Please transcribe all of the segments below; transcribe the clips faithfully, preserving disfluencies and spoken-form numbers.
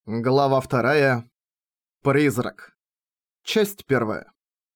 Глава вторая. Призрак. Часть первая.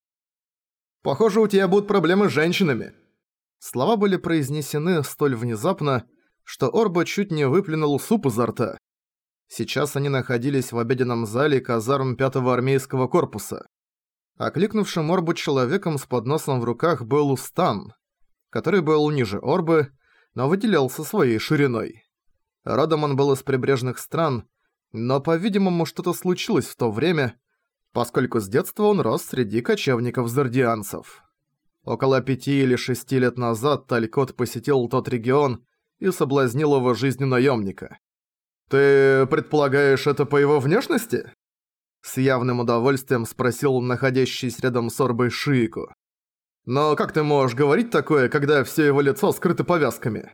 «Похоже, у тебя будут проблемы с женщинами». Слова были произнесены столь внезапно, что Орба чуть не выплюнул суп изо рта. Сейчас они находились в обеденном зале казарм пятого армейского корпуса. Окликнувшим Орбу человеком с подносом в руках был Стан, который был ниже Орбы, но выделялся своей шириной. Родом он был из прибрежных стран, но, по-видимому, что-то случилось в то время, поскольку с детства он рос среди кочевников-зардианцев. Около пяти или шести лет назад Талькот посетил тот регион и соблазнил его жизнью наемника. «Ты предполагаешь это по его внешности?» С явным удовольствием спросил находящийся рядом с Орбой Шиику. «Но как ты можешь говорить такое, когда все его лицо скрыто повязками?»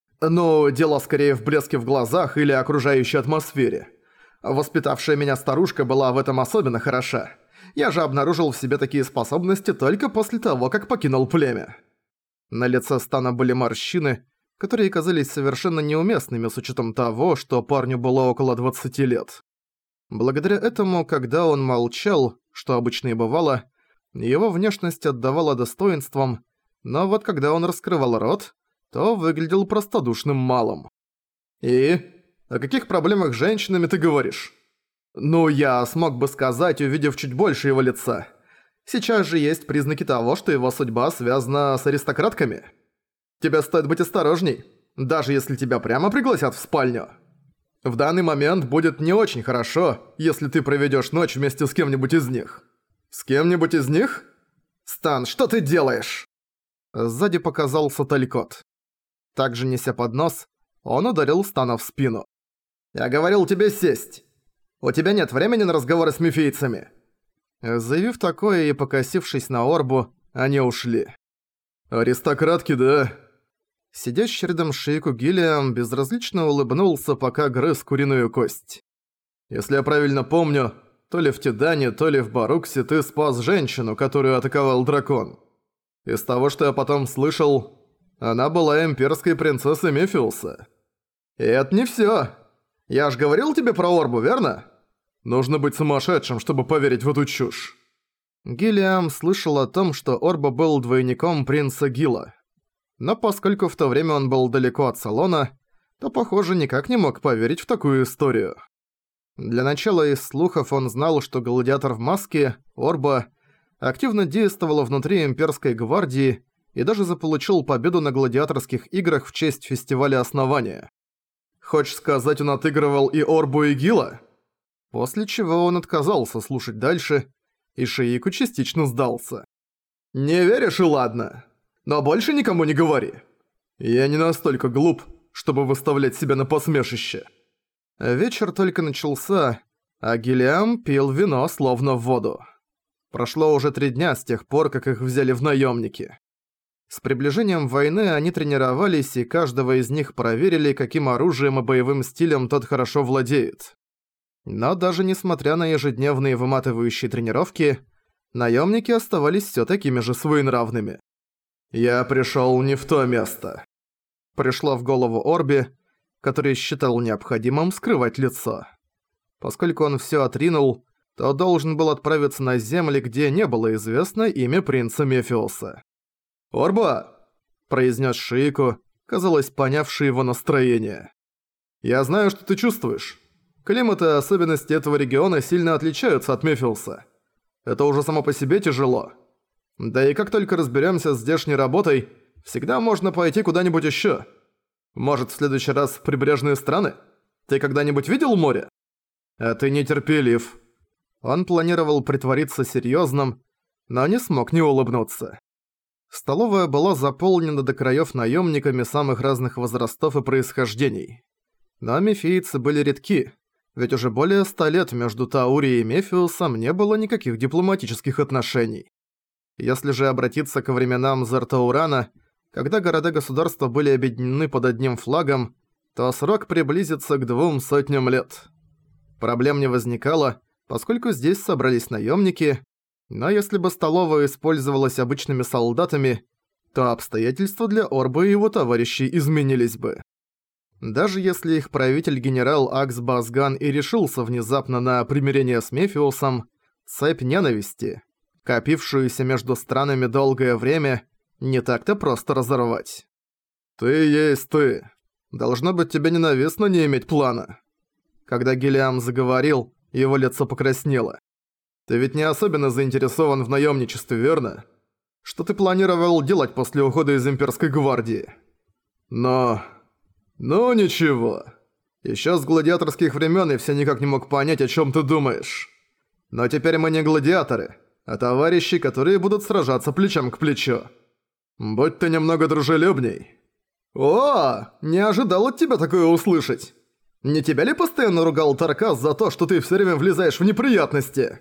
«Ну, дело скорее в блеске в глазах или окружающей атмосфере. Воспитавшая меня старушка была в этом особенно хороша. Я же обнаружил в себе такие способности только после того, как покинул племя». На лице Стана были морщины, которые казались совершенно неуместными с учетом того, что парню было около двадцати лет. Благодаря этому, когда он молчал, что обычно и бывало, его внешность отдавала достоинством, но вот когда он раскрывал рот, то выглядел простодушным малым. «И? О каких проблемах с женщинами ты говоришь?» «Ну, я смог бы сказать, увидев чуть больше его лица. Сейчас же есть признаки того, что его судьба связана с аристократками. Тебе стоит быть осторожней, даже если тебя прямо пригласят в спальню. В данный момент будет не очень хорошо, если ты проведешь ночь вместе с кем-нибудь из них». «С кем-нибудь из них?» «Стан, что ты делаешь?» Сзади показался Талькот. Также неся поднос, он ударил Стана в спину. «Я говорил тебе сесть! У тебя нет времени на разговоры с мифийцами!» Заявив такое и покосившись на Орбу, они ушли. «Аристократки, да?» Сидящий рядом Шиику Гиллиам безразлично улыбнулся, пока грыз куриную кость. «Если я правильно помню, то ли в Тидане, то ли в Баруксе ты спас женщину, которую атаковал дракон. Из того, что я потом слышал, она была имперской принцессой Мефиуса. И это не всё. Я ж говорил тебе про Орбу, верно? Нужно быть сумасшедшим, чтобы поверить в эту чушь». Гиллиам слышал о том, что Орба был двойником принца Гила. Но поскольку в то время он был далеко от салона, то, похоже, никак не мог поверить в такую историю. Для начала из слухов он знал, что гладиатор в маске, Орба, активно действовала внутри имперской гвардии и даже заполучил победу на гладиаторских играх в честь фестиваля основания. «Хочешь сказать, он отыгрывал и Орбу, и Гила?» После чего он отказался слушать дальше, и Шиику частично сдался. «Не веришь и ладно. Но больше никому не говори. Я не настолько глуп, чтобы выставлять себя на посмешище». Вечер только начался, а Гиллиам пил вино словно в воду. Прошло уже три дня с тех пор, как их взяли в наемники. С приближением войны они тренировались, и каждого из них проверили, каким оружием и боевым стилем тот хорошо владеет. Но даже несмотря на ежедневные выматывающие тренировки, наемники оставались все такими же своенравными. «Я пришел не в то место», — пришло в голову Орби, который считал необходимым скрывать лицо. Поскольку он все отринул, то должен был отправиться на земли, где не было известно имя принца Мефиуса. «Орба!» – произнес Шиику, казалось, понявший его настроение. «Я знаю, что ты чувствуешь. Климат и особенности этого региона сильно отличаются от Мефиуса. Это уже само по себе тяжело. Да и как только разберемся с здешней работой, всегда можно пойти куда-нибудь еще. Может, в следующий раз в прибрежные страны? Ты когда-нибудь видел море?» «А ты нетерпелив». Он планировал притвориться серьезным, но не смог не улыбнуться. Столовая была заполнена до краев наемниками самых разных возрастов и происхождений. Но мефийцы были редки, ведь уже более ста лет между Таурией и Мефиусом не было никаких дипломатических отношений. Если же обратиться ко временам Зартаурана, когда города-государства были объединены под одним флагом, то срок приблизится к двум сотням лет. Проблем не возникало, поскольку здесь собрались наемники, но если бы столовая использовалась обычными солдатами, то обстоятельства для Орбы и его товарищей изменились бы. Даже если их правитель генерал Акс Базган и решился внезапно на примирение с Мефиусом, цепь ненависти, копившуюся между странами долгое время, не так-то просто разорвать. «Ты есть ты. Должно быть, тебе ненавистно не иметь плана». Когда Гиллиам заговорил, его лицо покраснело. «Ты ведь не особенно заинтересован в наемничестве, верно? Что ты планировал делать после ухода из Имперской гвардии? Но... ну ничего. Ещё с гладиаторских времен я все никак не мог понять, о чем ты думаешь. Но теперь мы не гладиаторы, а товарищи, которые будут сражаться плечом к плечу. Будь ты немного дружелюбней». «О, не ожидал от тебя такое услышать. Не тебя ли постоянно ругал Таркас за то, что ты все время влезаешь в неприятности?»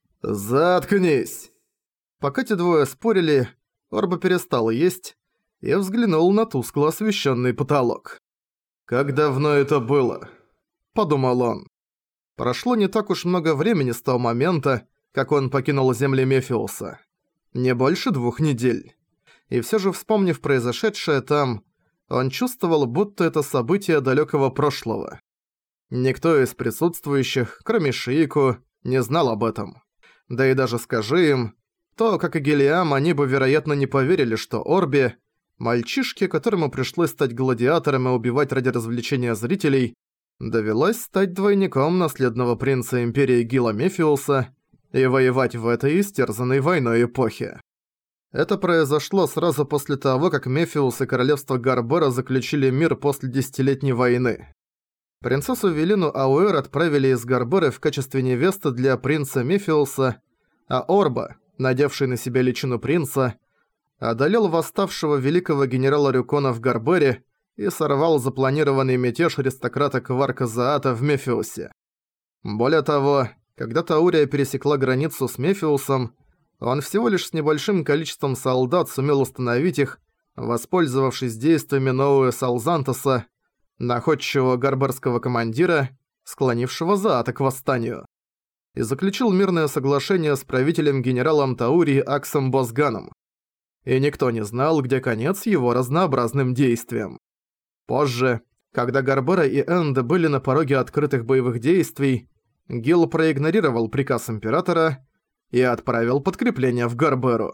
«Заткнись!» Пока те двое спорили, Орба перестал есть и взглянул на тускло освещенный потолок. «Как давно это было?» – подумал он. Прошло не так уж много времени с того момента, как он покинул земли Мефиуса. Не больше двух недель. И всё же, вспомнив произошедшее там, он чувствовал, будто это событие далёкого прошлого. Никто из присутствующих, кроме Шиику, не знал об этом. Да и даже скажи им, то, как и Гиллиам, они бы, вероятно, не поверили, что Орби, мальчишке, которому пришлось стать гладиатором и убивать ради развлечения зрителей, довелось стать двойником наследного принца Империи Гила Мефиуса и воевать в этой истерзанной войной эпохе. Это произошло сразу после того, как Мефиус и королевство Гарбера заключили мир после десятилетней войны. Принцессу Велину Ауэр отправили из Гарберы в качестве невесты для принца Мефиуса, а Орба, надевший на себя личину принца, одолел восставшего великого генерала Рюкона в Гарбере и сорвал запланированный мятеж аристократа Кварка Заата в Мефиусе. Более того, когда Таурия пересекла границу с Мефиусом, он всего лишь с небольшим количеством солдат сумел установить их, воспользовавшись действиями нового Салзантоса, находчивого гарберского командира, склонившего Заата к восстанию, и заключил мирное соглашение с правителем генералом Таурии Аксом Бозганом. И никто не знал, где конец его разнообразным действиям. Позже, когда Гарбера и Энде были на пороге открытых боевых действий, Гил проигнорировал приказ императора и отправил подкрепление в Гарберу.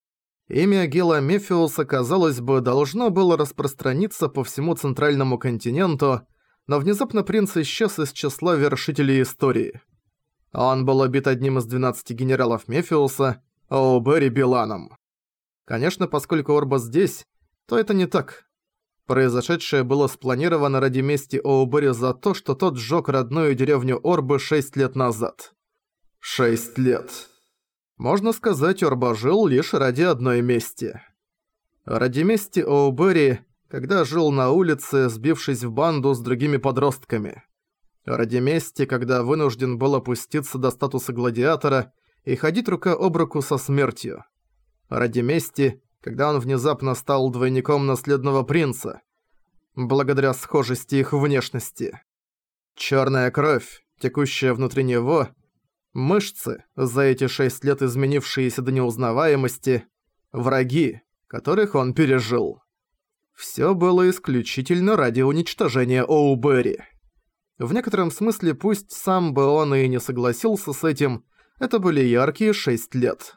Имя Гила Мефиуса, казалось бы, должно было распространиться по всему центральному континенту, но внезапно принц исчез из числа вершителей истории. Он был убит одним из двенадцати генералов Мефиуса, Оубери Биланом. Конечно, поскольку Орба здесь, то это не так. Произошедшее было спланировано ради мести Оубери за то, что тот сжёг родную деревню Орбы шесть лет назад. Шесть лет. Можно сказать, Орба жил лишь ради одной мести. Ради мести Оубери, когда жил на улице, сбившись в банду с другими подростками. Ради мести, когда вынужден был опуститься до статуса гладиатора и ходить рука об руку со смертью. Ради мести, когда он внезапно стал двойником наследного принца, благодаря схожести их внешности. Чёрная кровь, текущая внутри него, мышцы, за эти шесть лет изменившиеся до неузнаваемости, враги, которых он пережил. Всё было исключительно ради уничтожения Оубери. В некотором смысле, пусть сам бы он и не согласился с этим, это были яркие шесть лет.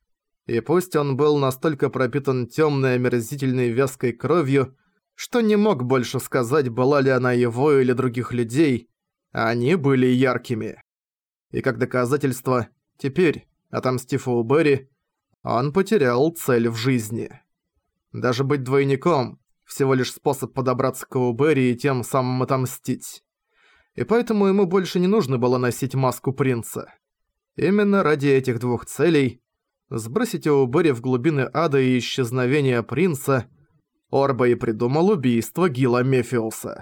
И пусть он был настолько пропитан тёмной, омерзительной вязкой кровью, что не мог больше сказать, была ли она его или других людей, они были яркими. И как доказательство, теперь, отомстив Оубери, он потерял цель в жизни. Даже быть двойником – всего лишь способ подобраться к Оубери и тем самым отомстить. И поэтому ему больше не нужно было носить маску принца. Именно ради этих двух целей – сбросить Оубери в глубины ада и исчезновения принца – Орба и придумал убийство Гила Мефиуса.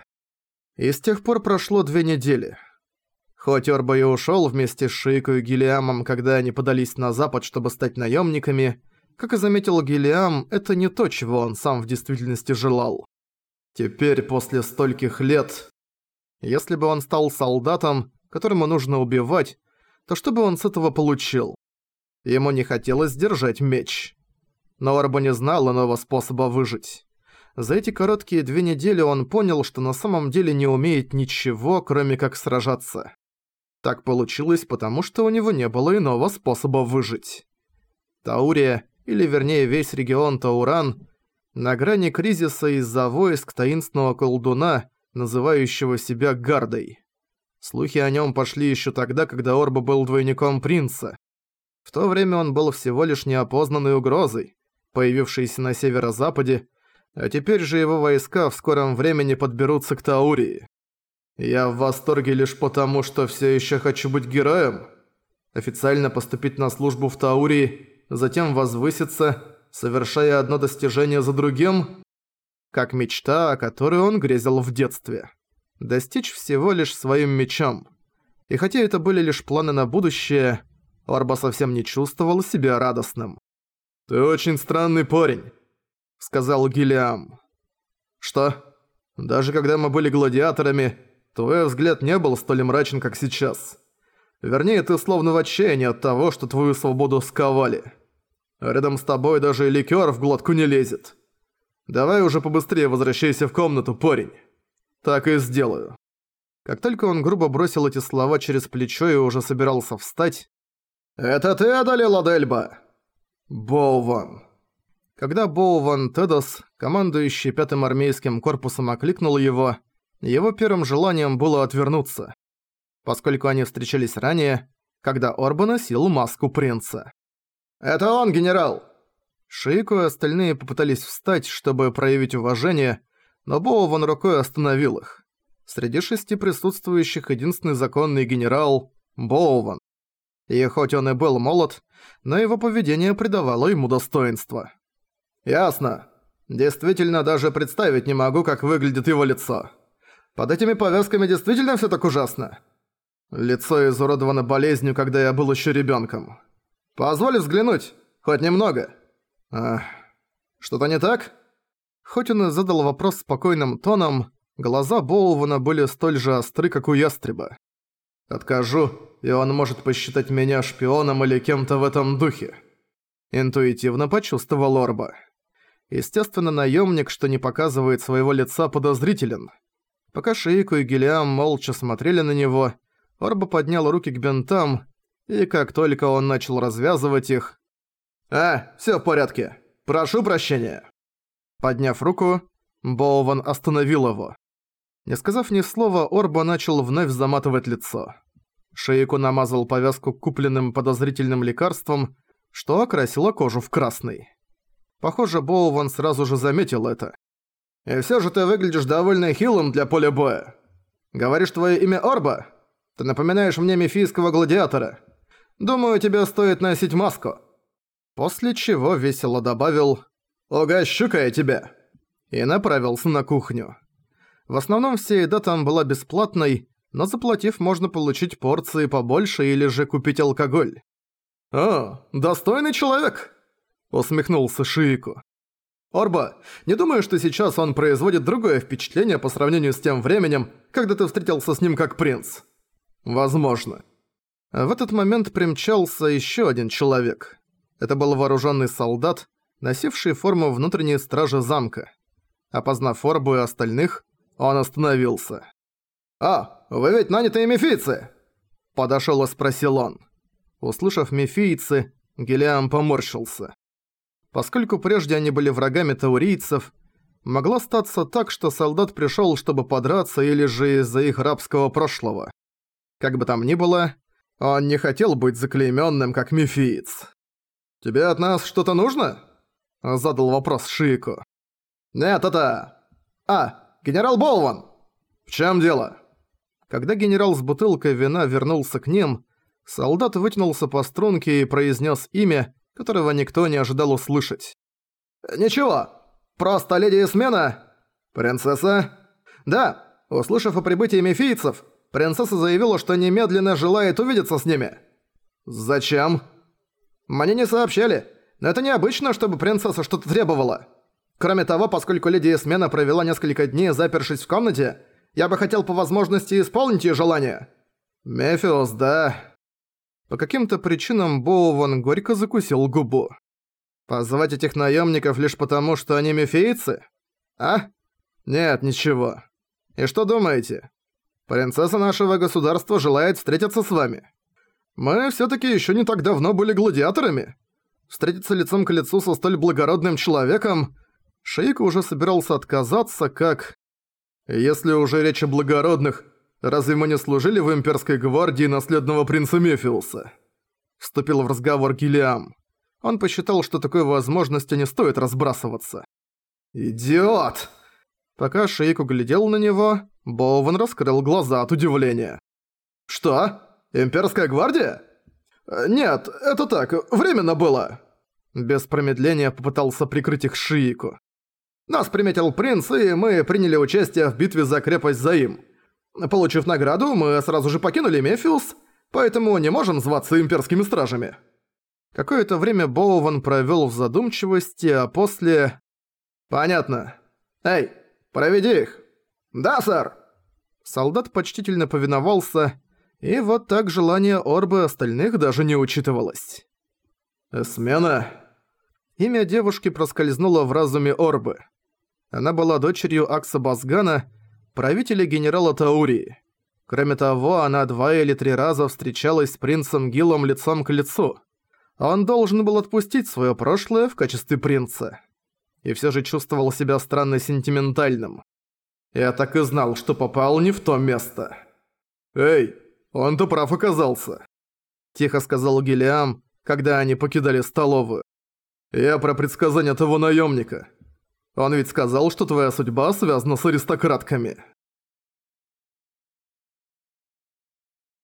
И с тех пор прошло две недели. Хоть Орба и ушёл вместе с Шиику и Гиллиамом, когда они подались на запад, чтобы стать наёмниками, как и заметил Гиллиам, это не то, чего он сам в действительности желал. Теперь, после стольких лет, если бы он стал солдатом, которому нужно убивать, то что бы он с этого получил? Ему не хотелось держать меч. Но Орба не знал иного способа выжить. За эти короткие две недели он понял, что на самом деле не умеет ничего, кроме как сражаться. Так получилось, потому что у него не было иного способа выжить. Таурия, или вернее весь регион Тауран, на грани кризиса из-за войск таинственного колдуна, называющего себя Гардой. Слухи о нем пошли еще тогда, когда Орба был двойником принца. В то время он был всего лишь неопознанной угрозой, появившейся на северо-западе, а теперь же его войска в скором времени подберутся к Таурии. Я в восторге лишь потому, что все еще хочу быть героем. Официально поступить на службу в Таурии, затем возвыситься, совершая одно достижение за другим, как мечта, о которой он грезил в детстве. Достичь всего лишь своим мечом. И хотя это были лишь планы на будущее, Орба совсем не чувствовал себя радостным. «Ты очень странный парень», — сказал Гиллиам. «Что? Даже когда мы были гладиаторами, твой взгляд не был столь мрачен, как сейчас. Вернее, ты словно в отчаянии от того, что твою свободу сковали. А рядом с тобой даже и ликёр в глотку не лезет. Давай уже побыстрее возвращайся в комнату, парень. Так и сделаю». Как только он грубо бросил эти слова через плечо и уже собирался встать, «Это ты одолел Адельба?» «Боуван». Когда Боуван Тедос, командующий пятым армейским корпусом, окликнул его, его первым желанием было отвернуться, поскольку они встречались ранее, когда Орба носил маску принца. «Это он, генерал!» Шиико и остальные попытались встать, чтобы проявить уважение, но Боуван рукой остановил их. Среди шести присутствующих единственный законный генерал – Боуван. И хоть он и был молод, но его поведение придавало ему достоинство. «Ясно. Действительно, даже представить не могу, как выглядит его лицо. Под этими повязками действительно всё так ужасно? Лицо изуродовано болезнью, когда я был ещё ребёнком. Позволь взглянуть, хоть немного. Ах, что-то не так?» Хоть он и задал вопрос спокойным тоном, глаза Боувана были столь же остры, как у ястреба. «Откажу, и он может посчитать меня шпионом или кем-то в этом духе», — интуитивно почувствовал Орба. Естественно, наемник, что не показывает своего лица, подозрителен. Пока Шиико и Гиллиам молча смотрели на него, Орба поднял руки к бинтам, и как только он начал развязывать их... «А, всё в порядке. Прошу прощения». Подняв руку, Боуван остановил его. Не сказав ни слова, Орба начал вновь заматывать лицо. Шиико намазал повязку купленным подозрительным лекарством, что окрасило кожу в красный. Похоже, Боуван сразу же заметил это. «И всё же ты выглядишь довольно хилым для поля боя. Говоришь, твоё имя Орба? Ты напоминаешь мне мифийского гладиатора. Думаю, тебе стоит носить маску». После чего весело добавил «Угощу-ка я тебя!» и направился на кухню. В основном вся еда там была бесплатной, но заплатив, можно получить порции побольше или же купить алкоголь. «О, достойный человек!» — усмехнулся Шиико. «Орба, не думаю, что сейчас он производит другое впечатление по сравнению с тем временем, когда ты встретился с ним как принц?» «Возможно». В этот момент примчался еще один человек. Это был вооруженный солдат, носивший форму внутренней стражи замка. Опознав Орбу и остальных, он остановился. «А, вы ведь нанятые мифийцы?» Подошёл и спросил он. Услышав мифийцы, Гиллиам поморщился. Поскольку прежде они были врагами таурийцев, могло статься так, что солдат пришёл, чтобы подраться, или же из-за их рабского прошлого. Как бы там ни было, он не хотел быть заклеймённым как мифиец. «Тебе от нас что-то нужно?» – задал вопрос Шиико. «Нет, это... А, генерал Боуван!» «В чём дело?» Когда генерал с бутылкой вина вернулся к ним, солдат вытянулся по струнке и произнес имя, которого никто не ожидал услышать. «Ничего, просто леди и смена...» «Принцесса?» «Да, услышав о прибытии мифийцев, принцесса заявила, что немедленно желает увидеться с ними». «Зачем?» «Мне не сообщали, но это необычно, чтобы принцесса что-то требовала. Кроме того, поскольку леди Эсмена провела несколько дней, запершись в комнате, я бы хотел по возможности исполнить её желание». «Мефиус, да...» По каким-то причинам Боуван горько закусил губу. «Позвать этих наёмников лишь потому, что они мефийцы? А? Нет, ничего. И что думаете? Принцесса нашего государства желает встретиться с вами. Мы всё-таки ещё не так давно были гладиаторами. Встретиться лицом к лицу со столь благородным человеком... Шиико уже собирался отказаться, как... Если уже речь о благородных, разве мы не служили в имперской гвардии наследного принца Мефиуса? Вступил в разговор Гиллиам. Он посчитал, что такой возможности не стоит разбрасываться. «Идиот!» Пока Шиико глядел на него, Боувен раскрыл глаза от удивления. «Что? Имперская гвардия?» «Нет, это так, временно было!» Без промедления попытался прикрыть их Шиико. «Нас приметил принц, и мы приняли участие в битве за крепость Заим. Получив награду, мы сразу же покинули Мефиус, поэтому не можем зваться имперскими стражами». Какое-то время Боувен провёл в задумчивости, а после... «Понятно. Эй, проведи их!» «Да, сэр!» Солдат почтительно повиновался, и вот так желание Орбы остальных даже не учитывалось. «Эсмена?» Имя девушки проскользнуло в разуме Орбы. Она была дочерью Акса Базгана, правителя генерала Таурии. Кроме того, она два или три раза встречалась с принцем Гилом лицом к лицу. Он должен был отпустить своё прошлое в качестве принца. И всё же чувствовал себя странно сентиментальным. Я так и знал, что попал не в то место. «Эй, он-то прав оказался», – тихо сказал Гиллиам, когда они покидали столовую. «Я про предсказание того наёмника. Он ведь сказал, что твоя судьба связана с аристократками».